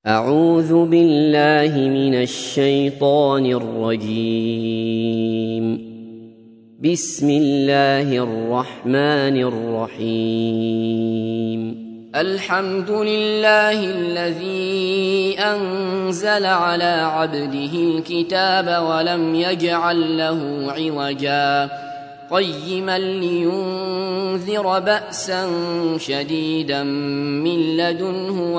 أعوذ بالله من الشيطان الرجيم. بسم الله الرحمن الرحيم. الحمد لله الذي أنزل على عبده الكتاب ولم يجعل له عوجا قيما لينذر بأسا شديدا من لدنه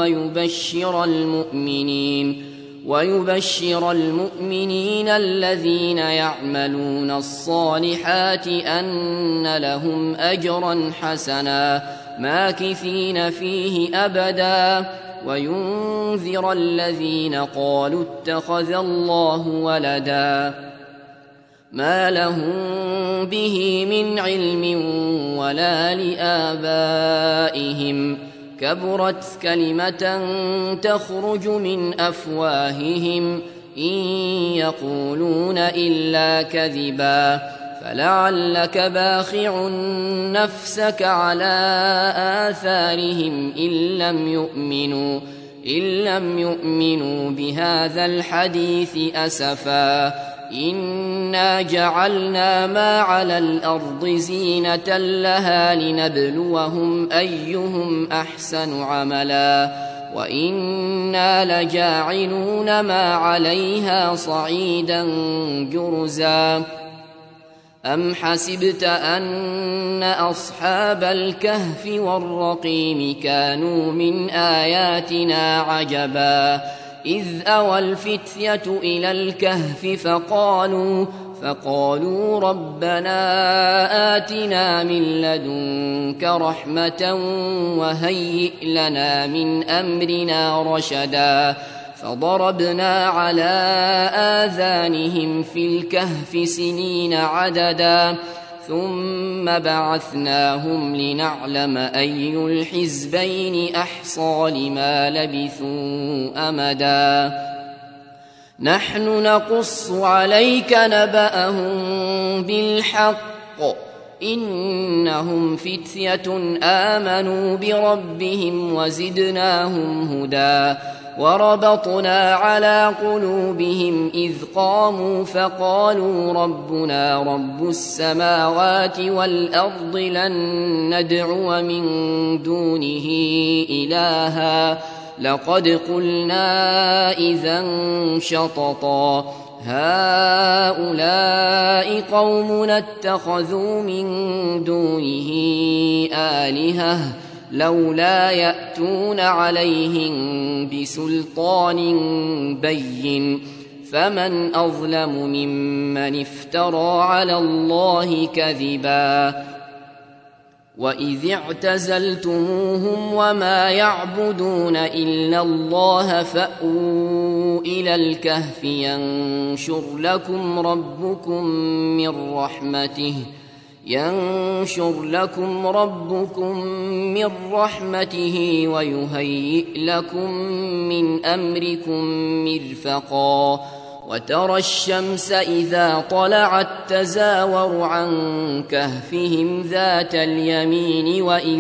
ويبشر المؤمنين الذين يعملون الصالحات أن لهم أجرا حسنا ماكثين فيه أبدا وينذر الذين قالوا اتخذ الله ولدا ما لهم به من علم ولا لآبائهم كبرت كلمة تخرج من أفواههم إن يقولون إلا كذبا فلعلك باخع نفسك على آثارهم إن لم يؤمنوا بهذا الحديث أسفا إنا جعلنا ما على الأرض زينة لها لنبلوهم أيهم أحسن عملا وإنا لجاعلون ما عليها صعيدا جرزا أم حسبت أن أصحاب الكهف والرقيم كانوا من آياتنا عجبا إذ أوى الفتية إلى الكهف فقالوا ربنا آتنا من لدنك رحمة وهيئ لنا من أمرنا رشدا فضربنا على آذانهم في الكهف سنين عددا ثم بعثناهم لنعلم أي الحزبين أحصى لما لبثوا أمدا نحن نقص عليك نبأهم بالحق إنهم فتية آمنوا بربهم وزدناهم هدى وربطنا على قلوبهم إذ قاموا فقالوا ربنا رب السماوات والأرض لن ندعو من دونه إلها لقد قلنا إذا شططا هؤلاء قومنا اتخذوا من دونه آلهة لولا يأتون عليهم بسلطان بين فمن أظلم ممن افترى على الله كذبا وإذ اعتزلتموهم وما يعبدون إلا الله فأووا إلى الكهف ينشر لكم ربكم من رحمته ويهيئ لكم من أمركم مرفقا وترى الشمس إذا طلعت تزاور عن كهفهم ذات اليمين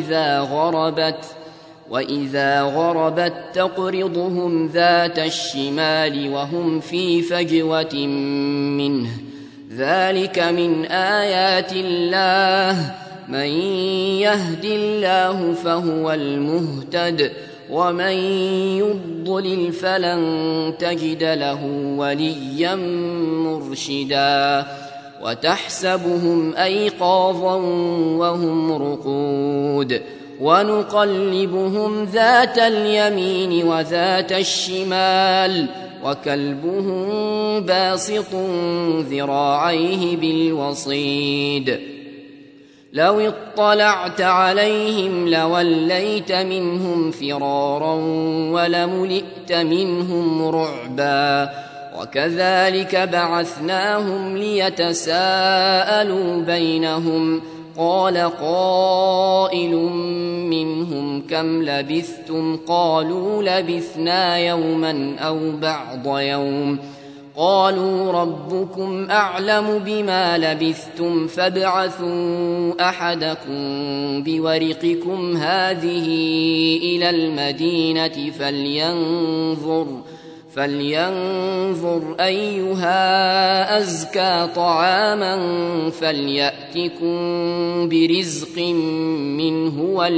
وإذا غربت تقرضهم ذات الشمال وهم في فجوة منه ذلك من آيات الله من يهد الله فهو المهتد ومن يضلل فلن تجد له وليا مرشدا وتحسبهم أيقاظا وهم رقود ونقلبهم ذات اليمين وذات الشمال وكلبهم باسط ذراعيه بالوصيد لو اطلعت عليهم لوليت منهم فرارا ولملئت منهم رعبا وكذلك بعثناهم ليتساءلوا بينهم قال قائل منهم كم لبثتم قالوا لبثنا يوما أو بعض يوم قالوا ربكم أعلم بما لبثتم فابعثوا أحدكم بورقكم هذه إلى المدينة فلينظر أيها أزكى طعاما فليأتكم برزق منه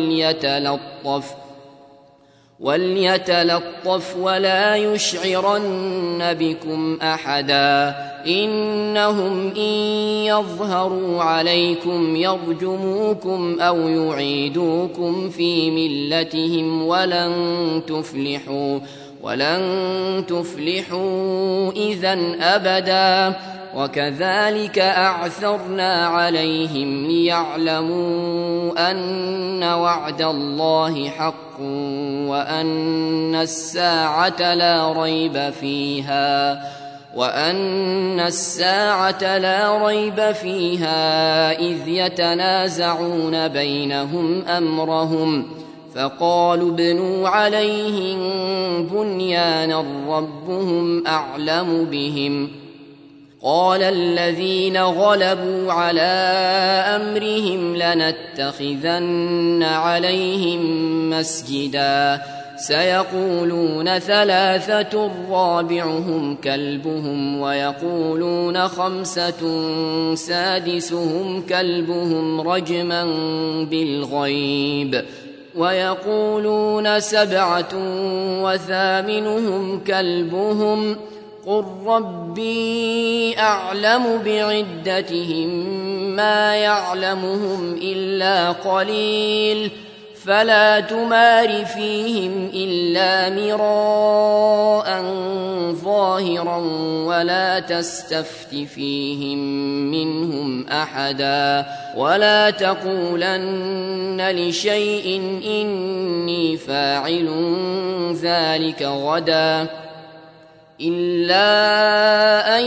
وليتلطف ولا يشعرن بكم أحدا إنهم إن يظهروا عليكم يرجموكم أو يعيدوكم في ملتهم ولن تفلحوا إذن أبدا وكذلك أعثرنا عليهم ليعلموا أن وعد الله حق وأن الساعة لا ريب فيها إذ يتنازعون بينهم أمرهم فقالوا ابنوا عليهم بنيانا ربهم أعلم بهم قال الذين غلبوا على أمرهم لنتخذن عليهم مسجدا سيقولون 3 رابعهم كلبهم ويقولون 5 سادسهم كلبهم رجما بالغيب ويقولون 7 وثامنهم كلبهم قل ربي أعلم بعدتهم ما يعلمهم إلا قليل فلا تمار فيهم إلا مراء ظاهرا ولا تستفت فيهم منهم أحدا ولا تقولن لشيء إني فاعل ذلك غدا إلا أن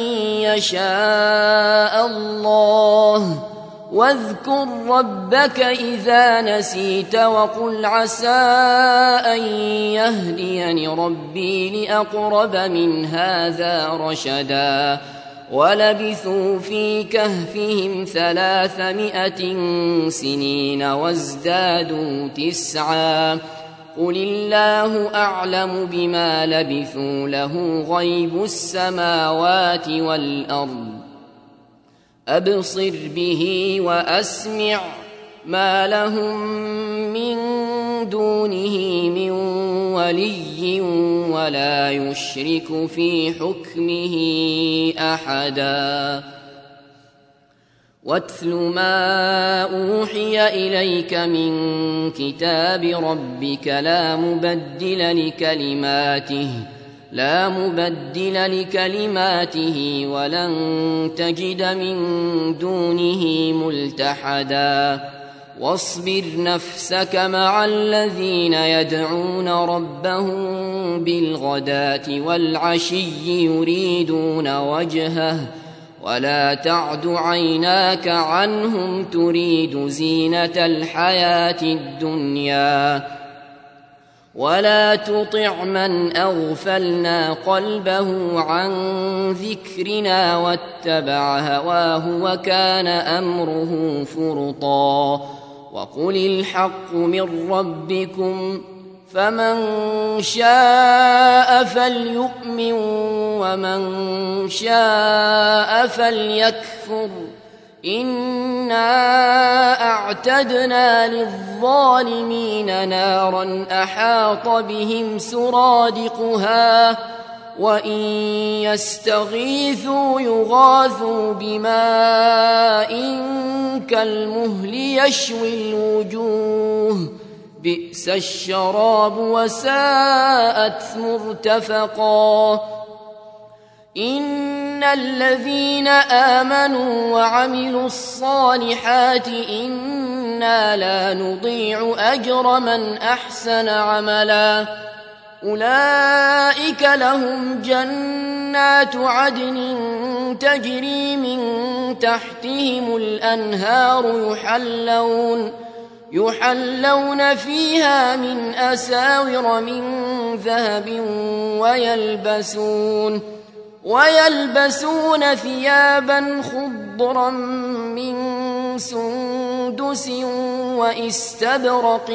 يشاء الله واذكر ربك إذا نسيت وقل عسى أن يهديني ربي لأقرب من هذا رشدا ولبثوا في كهفهم 300 سنين وازدادوا 9 قل الله أعلم بما لبثوا له غيب السماوات والأرض أبصر به وأسمع ما لهم من دونه من ولي ولا يشرك في حكمه أحدا واتل ما أوحي إليك من كتاب ربك لا مبدل لكلماته ولن تجد من دونه ملتحدا واصبر نفسك مع الذين يدعون ربهم بالغداة والعشي يريدون وجهه ولا تعد عيناك عنهم تريد زينة الحياة الدنيا ولا تطع من أغفلنا قلبه عن ذكرنا واتبع هواه وكان أمره فرطا وقل الحق من ربكم فمن شاء فليؤمن ومن شاء فليكفر إنا أعتدنا للظالمين نارا أحاط بهم سرادقها وإن يستغيثوا يغاثوا بماء كالمهل يشوي الوجوه بئس الشراب وساءت مرتفقا إن الذين آمنوا وعملوا الصالحات إنا لا نضيع أجر من أحسن عملا أولئك لهم جنات عدن تجري من تحتهم الأنهار يحلون فيها من أساور من ذهب ويلبسون ثيابا خضرا من سندس واستبرق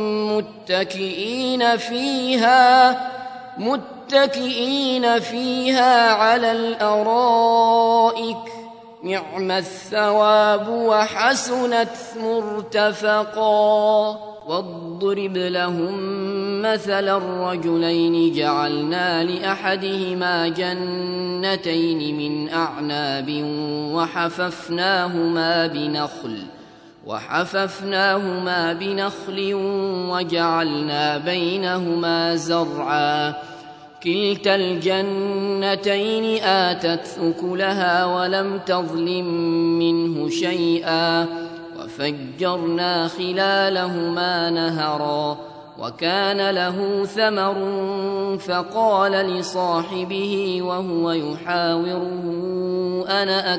متكئين فيها على الأرائك نعم الثواب وحسنت مرتفقا. واضرب لهم مثل الرجلين جعلنا لأحدهما جنتين من أعناب وحففناهما بنخل وجعلنا بينهما زرعا كلتا الجنتين آتت أكلها ولم تظلم منه شيئا وفجرنا خلالهما نهرا وكان له ثمر فقال لصاحبه وهو يحاوره أنا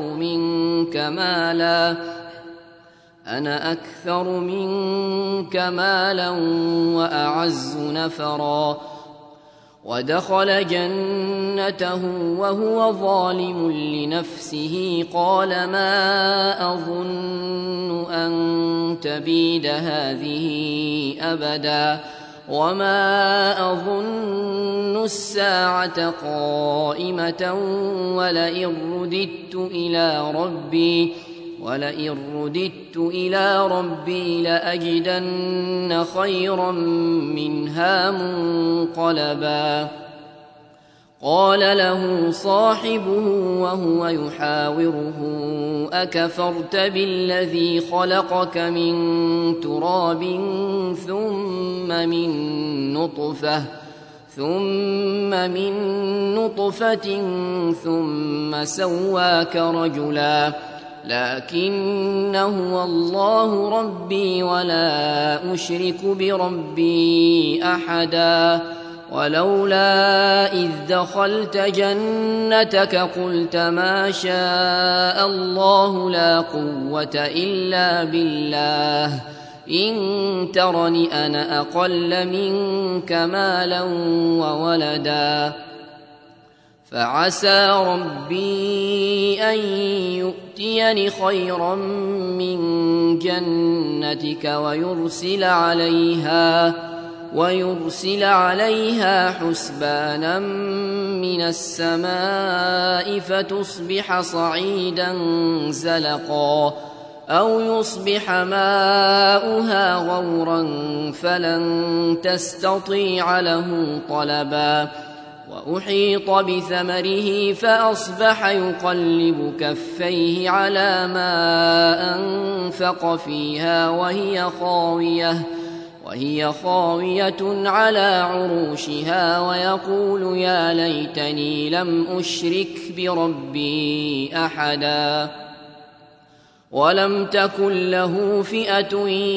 أكثر منك مالا وأعز نفرا ودخل جنته وهو ظالم لنفسه قال ما أظن أن تبيد هذه أبدا وما أظن الساعة قائمة ولئن رددت إلى ربي لأجدن خيرا منها منقلبا. قال له صاحبه وهو يحاوره أكفرت بالذي خلقك من تراب ثم من نطفة ثم سواك رجلا لكن هو الله ربي ولا أشرك بربي أحدا. ولولا إذ دخلت جنتك قلت ما شاء الله لا قوة إلا بالله إن ترني أنا أقل منك مالا وولدا فعسى ربي أن يؤتيني خيرا من جنتك ويرسل عليها حسبانا من السماء فتصبح صعيدا زلقا أو يصبح ماؤها غورا فلن تستطيع له طلبا. وأحيط بثمره فأصبح يقلب كفيه على ما أنفق فيها وهي خاوية على عروشها ويقول يا ليتني لم أشرك بربي أحدا. ولم تكن له فئة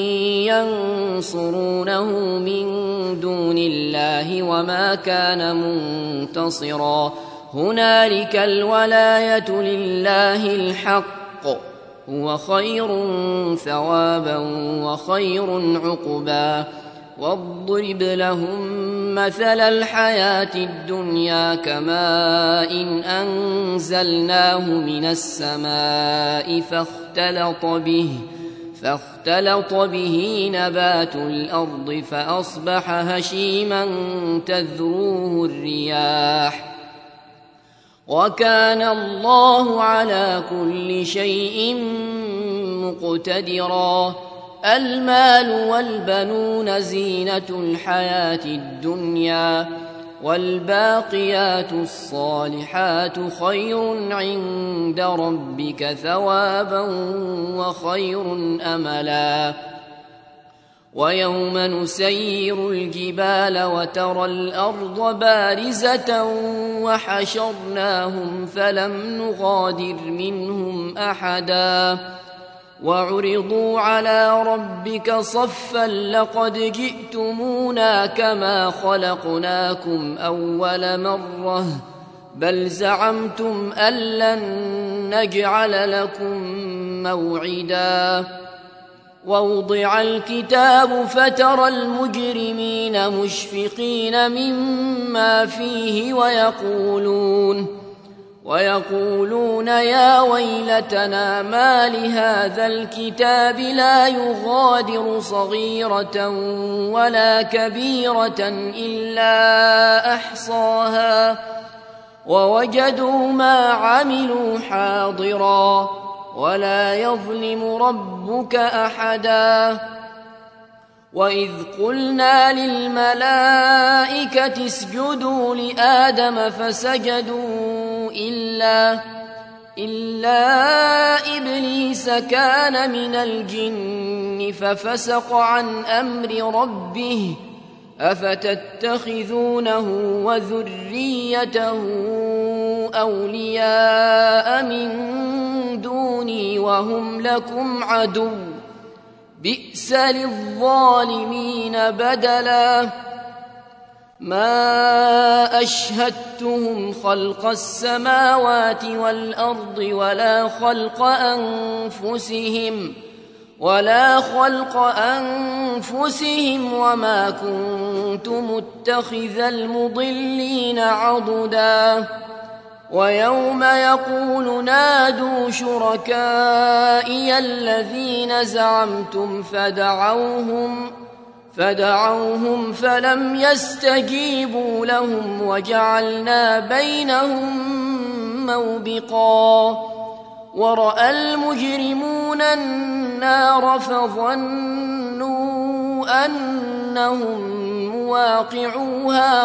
ينصرونه من دون الله وما كان منتصرا. هنالك الولاية لله الحق هو خير ثوابا وخير عقبا. واضرب لهم مثل الحياة الدنيا كماء أنزلناه من السماء فاختلط به نبات الأرض فأصبح هشيما تذروه الرياح وكان الله على كل شيء مقتدرا. المال والبنون زينة الحياة الدنيا والباقيات الصالحات خير عند ربك ثوابا وخير أملا. ويوم نسير الجبال وترى الأرض بارزة وحشرناهم فلم نغادر منهم أحدا وعرضوا على ربك صفا لقد جئتمونا كما خلقناكم أول مرة بل زعمتم أن لن نجعل لكم موعدا. ووضع الكتاب فترى المجرمين مشفقين مما فيه ويقولون يا ويلتنا ما لهذا الكتاب لا يغادر صغيرة ولا كبيرة إلا أحصاها ووجدوا ما عملوا حاضرا ولا يظلم ربك أحدا. وإذ قلنا للملائكة اسجدوا لآدم فسجدوا إلا إبليس كان من الجن ففسق عن أمر ربه أفتتخذونه وذريته أولياء من دوني وهم لكم عدو بئس للظالمين بدلا. ما أشهدتهم خلق السماوات والأرض ولا خلق أنفسهم وما كنت متخذ المضلين عضدا. ويوم يقول نادوا شركائي الذين زعمتم فدعوهم فلم يستجيبوا لهم وجعلنا بينهم موبقا. ورأى المجرمون النار فظنوا أنهم مواقعوها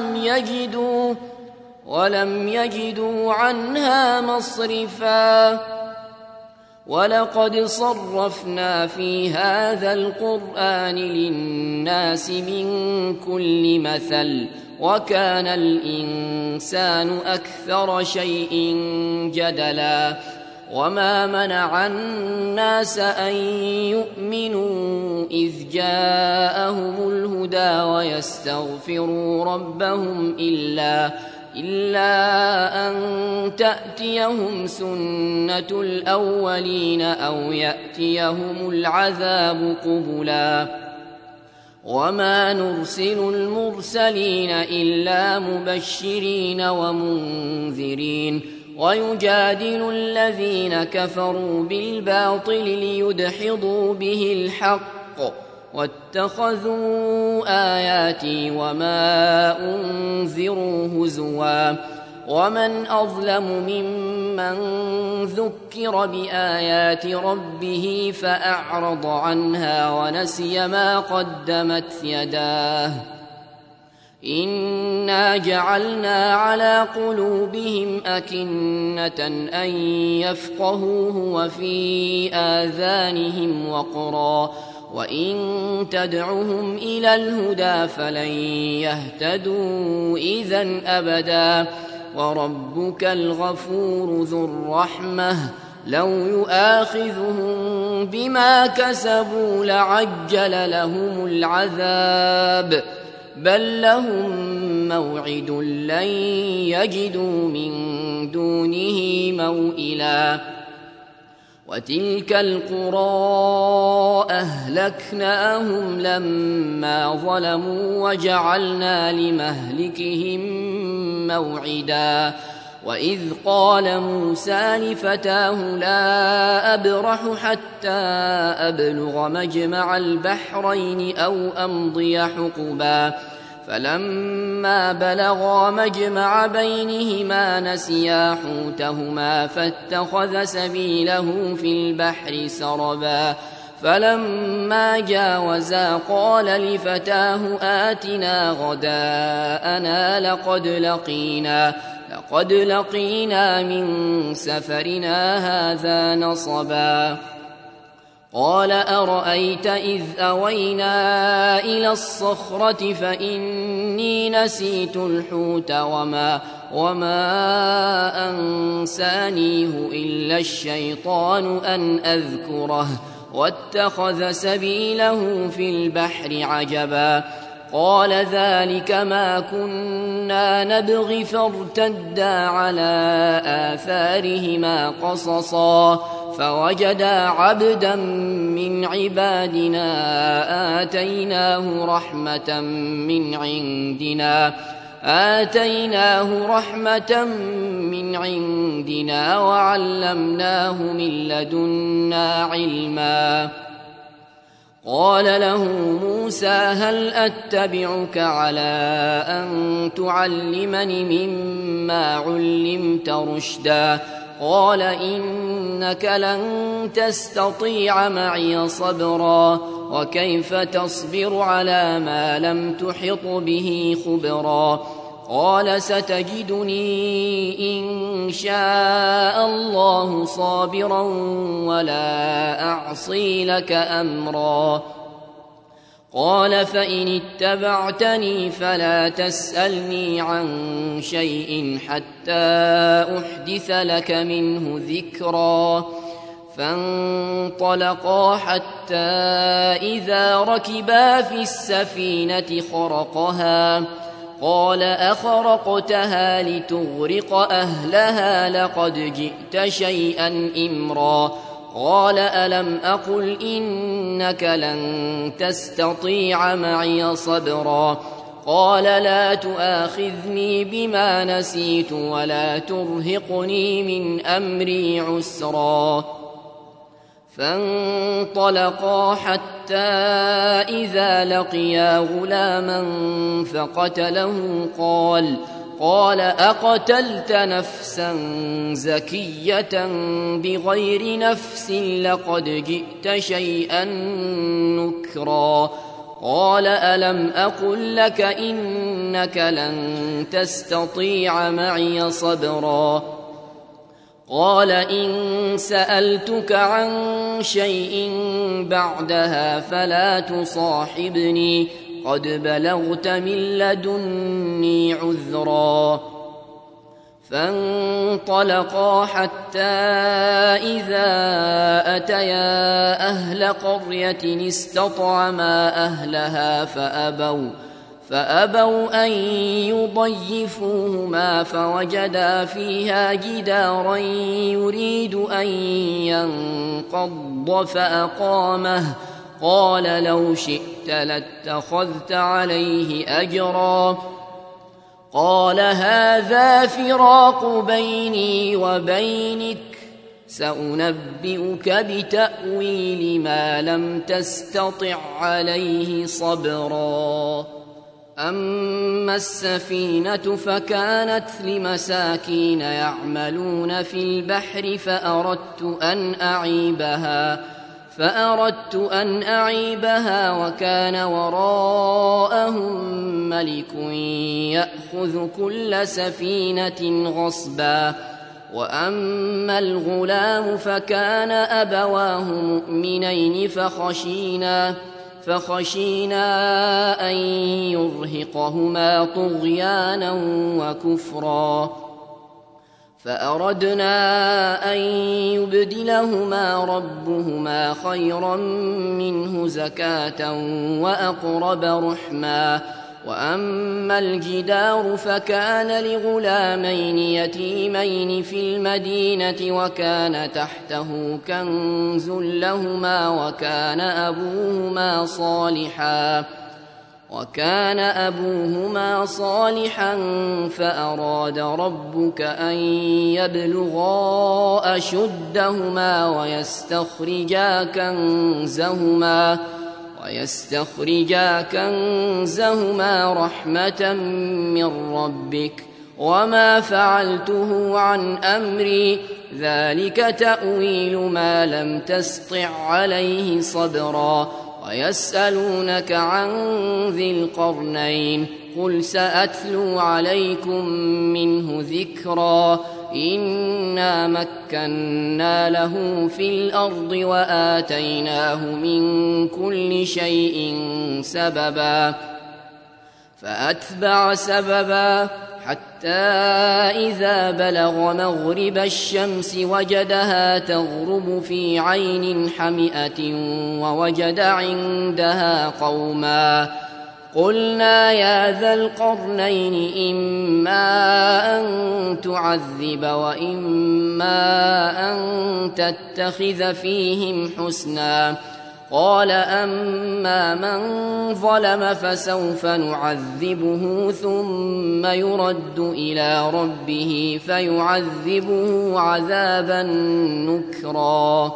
ولم يجدوا عنها مصرفا. ولقد صرفنا في هذا القرآن للناس من كل مثل وكان الإنسان أكثر شيء جدلا. وما منع الناس أن يؤمنوا إذ جاءهم الهدى ويستغفروا ربهم إلا أن تأتيهم سنة الأولين أو يأتيهم العذاب قبلا. وما نرسل المرسلين إلا مبشرين ومنذرين ويجادل الذين كفروا بالباطل ليدحضوا به الحق واتخذوا آياتي وما أنذروا هزوا. ومن أظلم ممن ذكر بآيات ربه فأعرض عنها ونسي ما قدمت يداه. إنا جعلنا على قلوبهم أكنة أن يفقهوه وفي آذانهم وقرا وإن تدعهم إلى الهدى فلن يهتدوا إذا أبدا. وربك الغفور ذو الرحمة لو يؤاخذهم بما كسبوا لعجل لهم العذاب بل لهم موعد لن يجدوا من دونه موئلا. وتلك القرى أهلكناهم لما ظلموا وجعلنا لمهلكهم موعدا. وإذ قال موسى لفتاه لا أبرح حتى أبلغ مجمع البحرين أو أمضي حقبا. فلما بلغا مجمع بينهما نسيا حوتهما فاتخذ سبيله في البحر سربا. فلما جاوزا قال لفتاه آتنا غداءنا لقد لقينا من سفرنا هذا نصبا. قال أرأيت إذ أوينا إلى الصخرة فإني نسيت الحوت وما أنسانيه إلا الشيطان أن أذكره واتخذ سبيله في البحر عجبا. قال ذلك ما كنا نبغي فارتدا على آثارهما قصصا. فوجدا عبدا من عبادنا آتيناه رحمة من عندنا آتيناه رحمة من عندنا وعلمناه من لدنا علما. قال له موسى هل أتبعك على أن تعلمني مما علمت رشدا؟ قال إنك لن تستطيع معي صبرا وكيف تصبر على ما لم تحط به خبرا؟ قال ستجدني إن شاء الله صابرا ولا أعصي لك أمرا. قال فإن اتبعتني فلا تسألني عن شيء حتى أحدث لك منه ذكرا. فانطلقا حتى إذا ركبا في السفينة خرقها قال أخرقتها لتغرق أهلها لقد جئت شيئا إمرا. قال ألم أقل إنك لن تستطيع معي صبرا؟ قال لا تؤاخذني بما نسيت ولا ترهقني من أمري عسرا. فانطلقا حتى إذا لقيا غلاما فقتله قال أقتلت نفسا زكية بغير نفس لقد جئت شيئا نكرا. قال ألم أقل لك إنك لن تستطيع معي صبرا؟ قال إن سألتك عن شيء بعدها فلا تصاحبني قد بلغت من لدني عذرا. فانطلقا حتى إذا أتيا أهل قرية استطعما أهلها فأبوا أن يضيفوهما فوجدا فيها جدارا يريد أن ينقض فأقامه. قال لو شئت لاتخذت عليه أجرا. قال هذا فراق بيني وبينك سأنبئك بتأويل ما لم تستطع عليه صبرا. أما السفينة فكانت لمساكين يعملون في البحر فأردت أن أعيبها وكان وراءهم ملك يأخذ كل سفينة غصبا. وأما الغلام فكان أبواه مؤمنين فخشينا أن يرهقهما طغيانا وكفرا. فأردنا أن يبدلهما ربهما خيرا منه زكاة وأقرب رحما. وأما الجدار فكان لغلامين يتيمين في المدينة وكان تحته كنز لهما وكان أبوهما صالحا فأراد ربك أن يبلغا أشدهما ويستخرجا كنزهما رحمة من ربك وما فعلته عن أمري ذلك تأويل ما لم تسطع عليه صبرا. ويسألونك عن ذي القرنين قل سأتلو عليكم منه ذكرا. إنا مكنا له في الأرض وآتيناه من كل شيء سببا. فأتبع سببا حتى إذا بلغ مغرب الشمس وجدها تغرب في عين حمئة ووجد عندها قوما. قلنا يا ذا القرنين إما أن تعذب وإما أن تتخذ فيهم حسنا. قال أما من ظلم فسوف نعذبه ثم يرد إلى ربه فيعذبه عذابا نكرا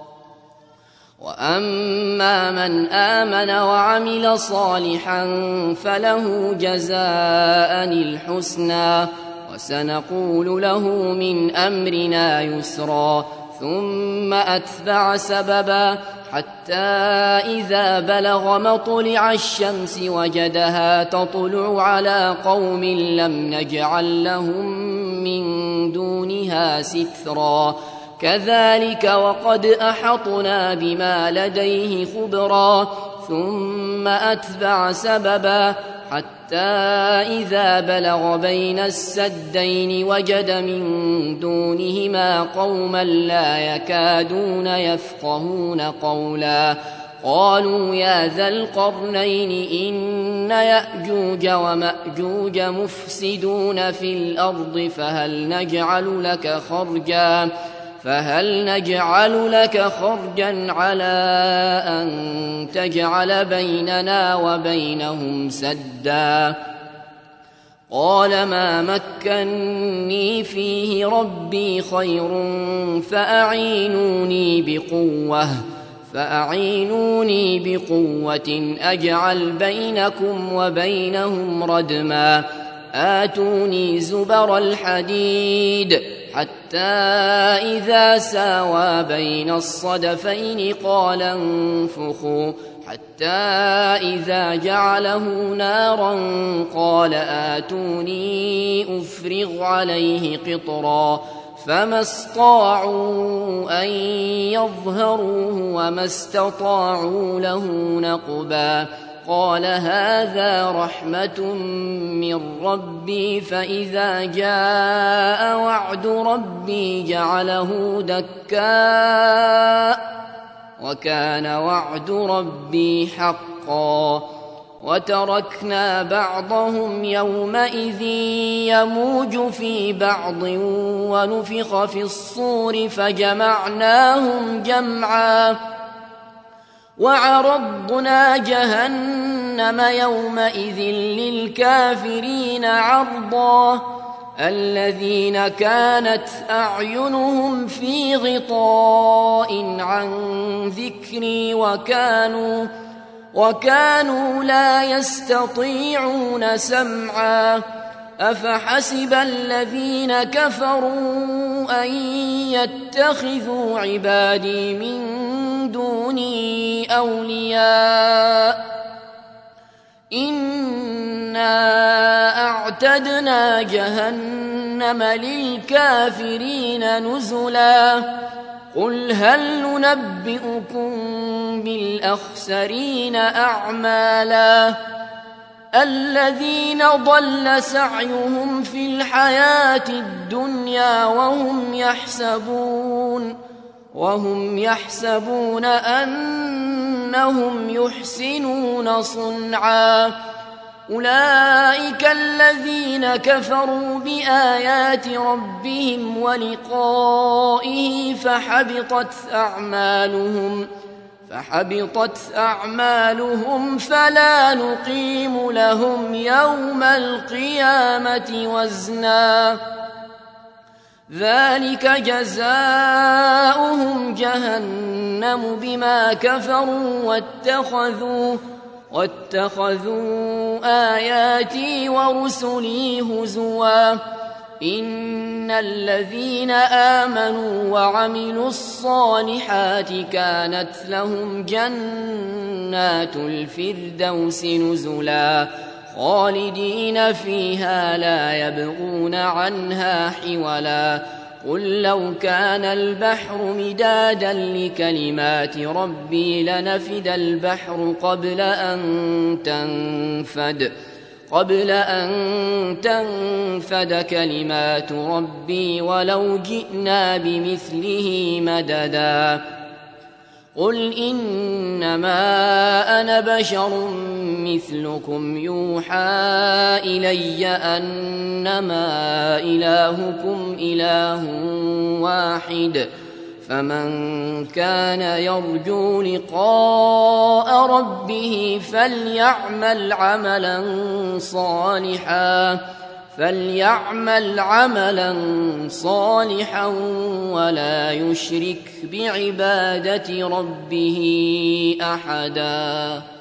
وأما من آمن وعمل صالحا فله جزاء الحسنى وسنقول له من أمرنا يسرا ثم أتبع سببا حتى إذا بلغ مطلع الشمس وجدها تطلع على قوم لم نجعل لهم من دونها سترا كذلك وقد أحطنا بما لديه خبرا ثم أتبع سببا حتى إذا بلغ بين السدين وجد من دونهما قوما لا يكادون يفقهون قولا قالوا يا ذا القرنين إن يأجوج ومأجوج مفسدون في الأرض فهل نجعل لك خرجا على أن تجعل بيننا وبينهم سدا قال ما مكني فيه ربي خير فأعينوني بقوة أجعل بينكم وبينهم ردما آتوني زبر الحديد حتى إذا ساوى بين الصدفين قال انفخوا حتى إذا جعله نارا قال آتوني أفرغ عليه قطرا فما استطاعوا أن يظهروه وما استطاعوا له نقبا قال هذا رحمة من ربي فإذا جاء وعد ربي جعله دكاء وكان وعد ربي حقا وتركنا بعضهم يومئذ يموج في بعض ونفخ في الصور فجمعناهم جمعا وعرضنا جهنم يومئذ للكافرين عرضا الذين كانت أعينهم في غطاء عن ذكري وكانوا لا يستطيعون سمعا أفحسب الذين كفروا أن يتخذوا عبادي من دوني أولياء إنا أعتدنا جهنم للكافرين نزلا قل هل ننبئكم بالأخسرين أعمالا الذين ضل سعيهم في الحياة الدنيا وهم يحسبون أنهم يحسنون صنعا أولئك الذين كفروا بآيات ربهم ولقائه فحبطت أعمالهم فلا نقيم لهم يوم القيامة وزنا ذلك جزاؤهم جهنم بما كفروا واتخذوا آياتي ورسلي هزوا إن الذين آمنوا وعملوا الصالحات كانت لهم جنات الفردوس نزلا خالدين فيها لا يبغون عنها حولا قل لو كان البحر مدادا لكلمات ربي لنفد البحر قبل أن تنفد كلمات ربي ولو جئنا بمثله مددا قل إنما أنا بشر مثلكم يوحى إلي أنما إلهكم إله واحد فمن كان يرجو لقاء ربه فليعمل عملا صالحا ولا يشرك بعبادة ربه أحدا.